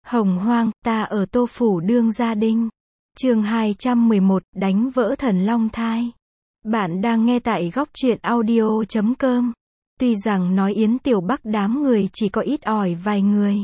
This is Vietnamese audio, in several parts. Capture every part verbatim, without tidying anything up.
Hồng hoang, ta ở Tô Phủ đương gia đinh. Chương hai trăm mười một, đánh vỡ thần long thai. Bạn đang nghe tại góc truyện audio chấm com. Tuy rằng nói Yến Tiểu Bắc đám người chỉ có ít ỏi vài người,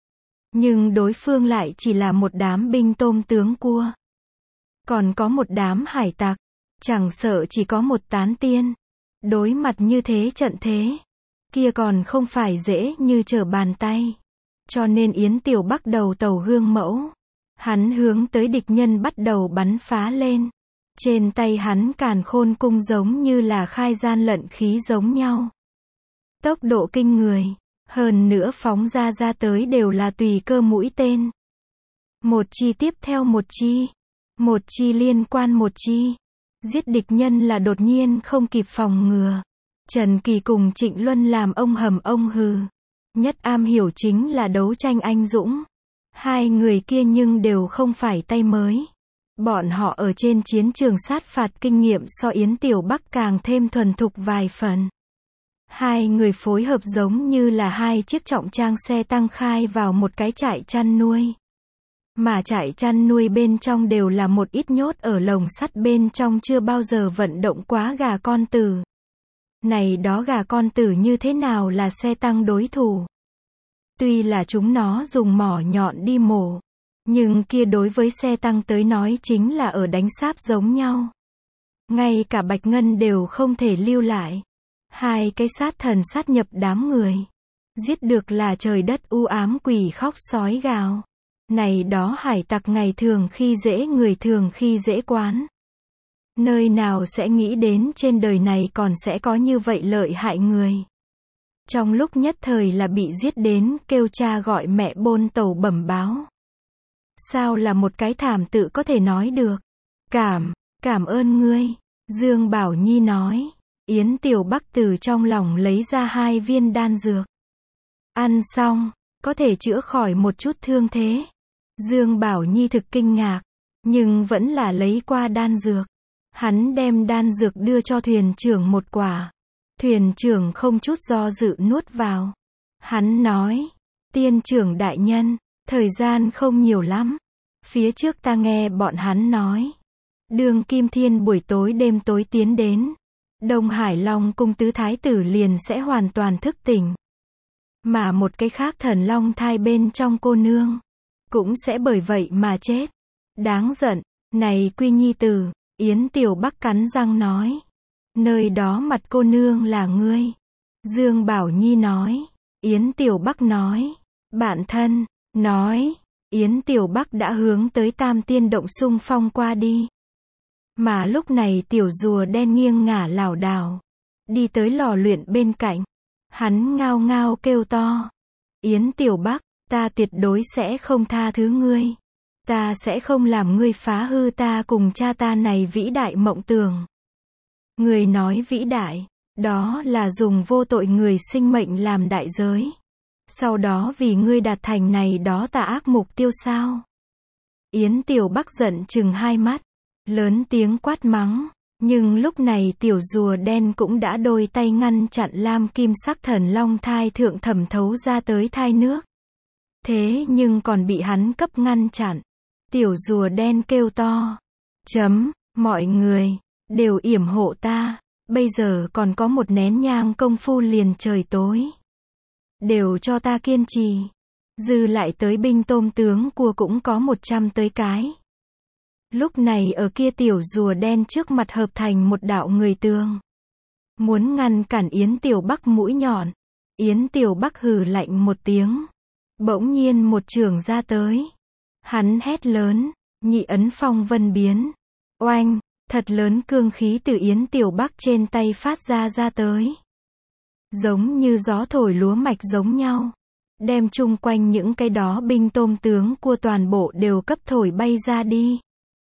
nhưng đối phương lại chỉ là một đám binh tôm tướng cua. Còn có một đám hải tặc, chẳng sợ chỉ có một tán tiên. Đối mặt như thế trận thế, kia còn không phải dễ như trở bàn tay. Cho nên Yến Tiểu Bắc đầu tàu gương mẫu. Hắn hướng tới địch nhân bắt đầu bắn phá lên. Trên tay hắn càn khôn cung giống như là khai gian lận khí giống nhau. Tốc độ kinh người. Hơn nữa phóng ra ra tới đều là tùy cơ mũi tên. Một chi tiếp theo một chi. Một chi liên quan một chi. Giết địch nhân là đột nhiên không kịp phòng ngừa. Trần Kỳ cùng Trịnh Luân làm ông hầm ông hừ. Nhất am hiểu chính là đấu tranh anh dũng. Hai người kia nhưng đều không phải tay mới. Bọn họ ở trên chiến trường sát phạt kinh nghiệm so Yến Tiểu Bắc càng thêm thuần thục vài phần. Hai người phối hợp giống như là hai chiếc trọng trang xe tăng khai vào một cái trại chăn nuôi. Mà trại chăn nuôi bên trong đều là một ít nhốt ở lồng sắt bên trong chưa bao giờ vận động quá gà con tử. Này đó gà con tử như thế nào là xe tăng đối thủ? Tuy là chúng nó dùng mỏ nhọn đi mổ, nhưng kia đối với xe tăng tới nói chính là ở đánh sáp giống nhau. Ngay cả Bạch Ngân đều không thể lưu lại. Hai cái sát thần sát nhập đám người. Giết được là trời đất u ám quỷ khóc sói gào. Này đó hải tặc ngày thường khi dễ người thường khi dễ quán. Nơi nào sẽ nghĩ đến trên đời này còn sẽ có như vậy lợi hại người. Trong lúc nhất thời là bị giết đến kêu cha gọi mẹ bôn tàu bẩm báo. Sao là một cái thảm tự có thể nói được. Cảm, cảm ơn ngươi. Dương Bảo Nhi nói. Yến Tiểu Bắc từ trong lòng lấy ra hai viên đan dược. Ăn xong, có thể chữa khỏi một chút thương thế. Dương Bảo Nhi thực kinh ngạc, nhưng vẫn là lấy qua đan dược. Hắn đem đan dược đưa cho thuyền trưởng một quả. Thuyền trưởng không chút do dự nuốt vào. Hắn nói, tiên trưởng đại nhân, thời gian không nhiều lắm. Phía trước ta nghe bọn hắn nói. Đường Kim Thiên buổi tối đêm tối tiến đến. Đông Hải Long cung tứ thái tử liền sẽ hoàn toàn thức tỉnh. Mà một cái khác thần long thai bên trong cô nương, cũng sẽ bởi vậy mà chết. Đáng giận, này Quy Nhi tử, Yến Tiểu Bắc cắn răng nói. Nơi đó mặt cô nương là ngươi. Dương Bảo Nhi nói. Yến Tiểu Bắc nói. Bạn thân, nói. Yến Tiểu Bắc đã hướng tới Tam Tiên Động xung phong qua đi. Mà lúc này tiểu rùa đen nghiêng ngả lảo đảo. Đi tới lò luyện bên cạnh. Hắn ngao ngao kêu to. Yến Tiểu Bắc, ta tuyệt đối sẽ không tha thứ ngươi. Ta sẽ không làm ngươi phá hư ta cùng cha ta này vĩ đại mộng tưởng. Người nói vĩ đại, đó là dùng vô tội người sinh mệnh làm đại giới. Sau đó vì ngươi đạt thành này đó tà ác mục tiêu sao? Yến Tiểu Bắc giận chừng hai mắt, lớn tiếng quát mắng. Nhưng lúc này tiểu rùa đen cũng đã đôi tay ngăn chặn lam kim sắc thần long thai thượng thẩm thấu ra tới thai nước. Thế nhưng còn bị hắn cấp ngăn chặn. Tiểu rùa đen kêu to. Chấm, mọi người, đều yểm hộ ta. Bây giờ còn có một nén nhang công phu liền trời tối. Đều cho ta kiên trì. Dư lại tới binh tôm tướng cua cũng có một trăm tới cái. Lúc này ở kia tiểu rùa đen trước mặt hợp thành một đạo người tường. Muốn ngăn cản Yến Tiểu Bắc mũi nhọn. Yến Tiểu Bắc hừ lạnh một tiếng. Bỗng nhiên một chưởng ra tới. Hắn hét lớn, nhị ấn phong vân biến. Oanh, thật lớn cương khí từ Yến Tiểu Bắc trên tay phát ra ra tới. Giống như gió thổi lúa mạch giống nhau. Đem chung quanh những cái đó binh tôm tướng cua toàn bộ đều cấp thổi bay ra đi.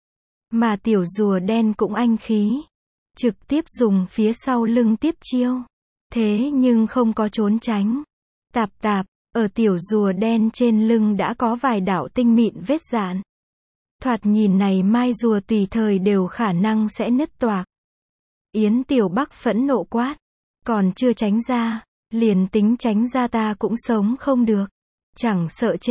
Mà tiểu rùa đen cũng anh khí. Trực tiếp dùng phía sau lưng tiếp chiêu. Thế nhưng không có trốn tránh. Tạp tạp, ở tiểu rùa đen trên lưng đã có vài đạo tinh mịn vết dạn. Thoạt nhìn này mai rùa tùy thời đều khả năng sẽ nứt toạc. Yến Tiểu Bắc phẫn nộ quát. Còn chưa tránh ra, liền tính tránh ra ta cũng sống không được. Chẳng sợ chết,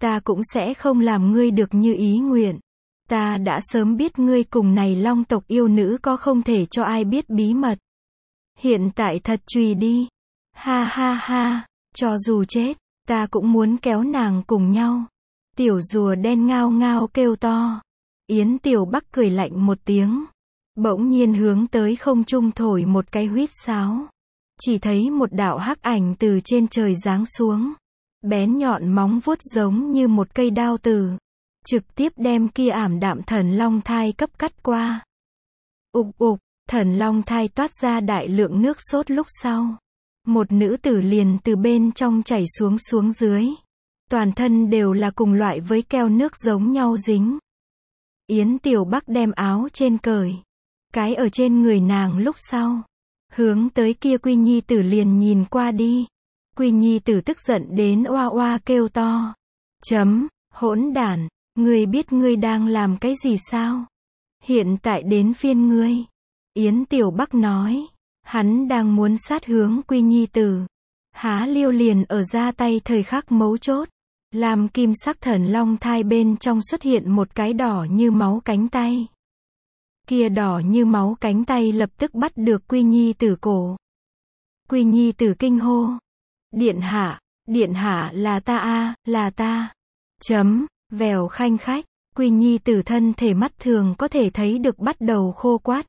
ta cũng sẽ không làm ngươi được như ý nguyện. Ta đã sớm biết ngươi cùng này long tộc yêu nữ có không thể cho ai biết bí mật. Hiện tại thật trùy đi. Ha ha ha, cho dù chết, ta cũng muốn kéo nàng cùng nhau. Tiểu rùa đen ngao ngao kêu to. Yến Tiểu Bắc cười lạnh một tiếng. Bỗng nhiên hướng tới không trung thổi một cái huýt sáo. Chỉ thấy một đạo hắc ảnh từ trên trời giáng xuống. Bén nhọn móng vuốt giống như một cây đao từ. Trực tiếp đem kia ảm đạm thần long thai cấp cắt qua. Ục ục, thần long thai toát ra đại lượng nước sốt lúc sau. Một nữ tử liền từ bên trong chảy xuống xuống dưới. Toàn thân đều là cùng loại với keo nước giống nhau dính. Yến Tiểu Bắc đem áo trên cởi. Cái ở trên người nàng lúc sau. Hướng tới kia Quy Nhi tử liền nhìn qua đi. Quy Nhi tử tức giận đến oa oa kêu to. Chấm, hỗn đản, ngươi biết ngươi đang làm cái gì sao? Hiện tại đến phiên ngươi. Yến Tiểu Bắc nói. Hắn đang muốn sát hướng Quy Nhi tử. Há liêu liền ở ra tay thời khắc mấu chốt. Làm kim sắc thần long thai bên trong xuất hiện một cái đỏ như máu cánh tay. Kia đỏ như máu cánh tay lập tức bắt được Quy Nhi tử cổ. Quy Nhi tử kinh hô. Điện hạ, điện hạ là ta a, là ta. Chấm, vèo khanh khách, Quy Nhi tử thân thể mắt thường có thể thấy được bắt đầu khô quắt.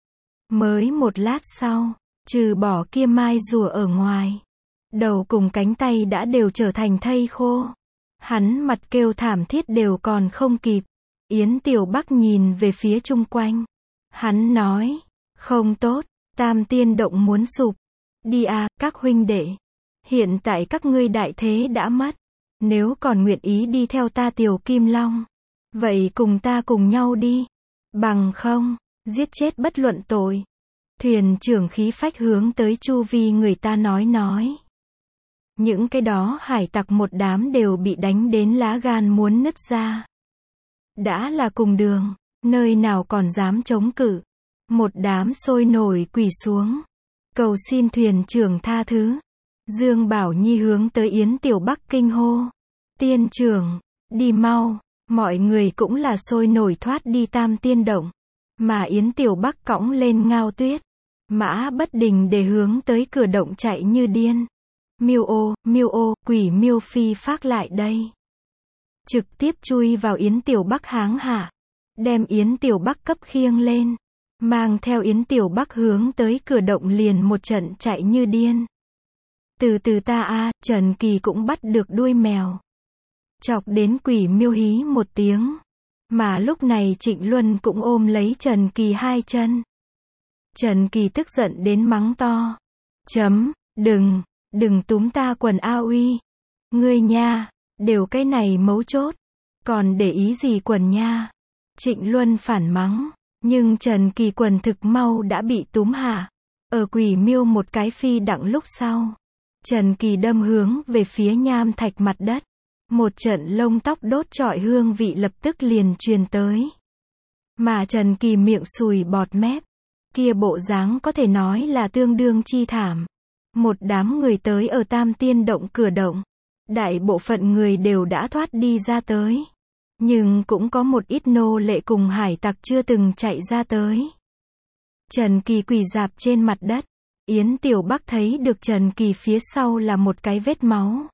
Mới một lát sau, trừ bỏ kia mai rùa ở ngoài. Đầu cùng cánh tay đã đều trở thành thây khô. Hắn mặt kêu thảm thiết đều còn không kịp. Yến Tiểu Bắc nhìn về phía chung quanh. Hắn nói, không tốt, Tam Tiên Động muốn sụp. Đi à, các huynh đệ. Hiện tại các ngươi đại thế đã mất. Nếu còn nguyện ý đi theo ta Tiểu Kim Long. Vậy cùng ta cùng nhau đi. Bằng không, giết chết bất luận tội. Thuyền trưởng khí phách hướng tới chu vi người ta nói nói. Những cái đó hải tặc một đám đều bị đánh đến lá gan muốn nứt ra. Đã là cùng đường, nơi nào còn dám chống cự. Một đám sôi nổi quỳ xuống. Cầu xin thuyền trưởng tha thứ. Dương Bảo Nhi hướng tới Yến Tiểu Bắc kinh hô. Tiên trưởng, đi mau. Mọi người cũng là sôi nổi thoát đi Tam Tiên Động. Mà Yến Tiểu Bắc cõng lên Ngao Tuyết. Mã bất đình để hướng tới cửa động chạy như điên. Miêu ô, miêu ô, quỷ miêu phi phác lại đây. Trực tiếp chui vào Yến Tiểu Bắc háng hạ. Đem Yến Tiểu Bắc cấp khiêng lên. Mang theo Yến Tiểu Bắc hướng tới cửa động liền một trận chạy như điên. Từ từ ta a, Trần Kỳ cũng bắt được đuôi mèo. Chọc đến quỷ miêu hí một tiếng. Mà lúc này Trịnh Luân cũng ôm lấy Trần Kỳ hai chân. Trần Kỳ tức giận đến mắng to. Chấm, đừng, đừng túm ta quần A uy. Ngươi nha, đều cái này mấu chốt. Còn để ý gì quần nha. Trịnh Luân phản mắng. Nhưng Trần Kỳ quần thực mau đã bị túm hạ. Ở quỷ miêu một cái phi đặng lúc sau. Trần Kỳ đâm hướng về phía nham thạch mặt đất. Một trận lông tóc đốt trọi hương vị lập tức liền truyền tới. Mà Trần Kỳ miệng sùi bọt mép. Kia bộ dáng có thể nói là tương đương chi thảm. Một đám người tới ở Tam Tiên Động cửa động. Đại bộ phận người đều đã thoát đi ra tới. Nhưng cũng có một ít nô lệ cùng hải tặc chưa từng chạy ra tới. Trần Kỳ quỳ rạp trên mặt đất. Yến Tiểu Bắc thấy được Trần Kỳ phía sau là một cái vết máu.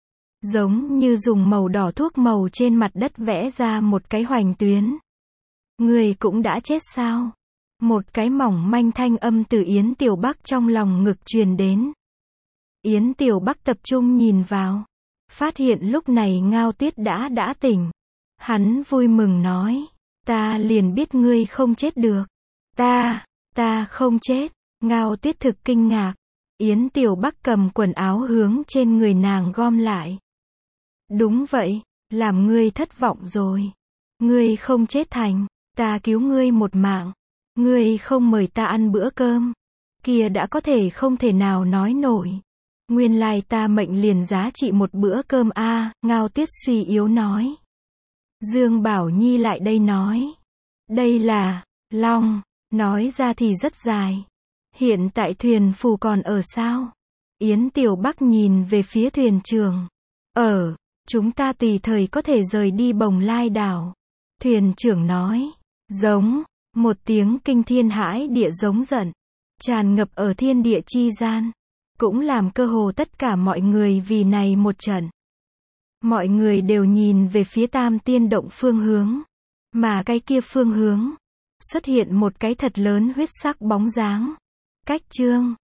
Giống như dùng màu đỏ thuốc màu trên mặt đất vẽ ra một cái hoành tuyến. Người cũng đã chết sao? Một cái mỏng manh thanh âm từ Yến Tiểu Bắc trong lòng ngực truyền đến. Yến Tiểu Bắc tập trung nhìn vào. Phát hiện lúc này Ngao Tuyết đã đã tỉnh. Hắn vui mừng nói. Ta liền biết ngươi không chết được. Ta, ta không chết. Ngao Tuyết thực kinh ngạc. Yến Tiểu Bắc cầm quần áo hướng trên người nàng gom lại. Đúng vậy, làm ngươi thất vọng rồi. Ngươi không chết thành, ta cứu ngươi một mạng. Ngươi không mời ta ăn bữa cơm. Kia đã có thể không thể nào nói nổi. Nguyên lai ta mệnh liền giá trị một bữa cơm a, à, Ngao Tuyết suy yếu nói. Dương Bảo Nhi lại đây nói. Đây là, long, nói ra thì rất dài. Hiện tại thuyền phù còn ở sao? Yến Tiểu Bắc nhìn về phía thuyền trưởng. Ở, Chúng ta tùy thời có thể rời đi Bồng Lai đảo. Thuyền trưởng nói. Giống. Một tiếng kinh thiên hãi địa giống giận. Tràn ngập ở thiên địa chi gian. Cũng làm cơ hồ tất cả mọi người vì này một trận. Mọi người đều nhìn về phía Tam Tiên Động phương hướng. Mà cái kia phương hướng. Xuất hiện một cái thật lớn huyết sắc bóng dáng. Cách Chương.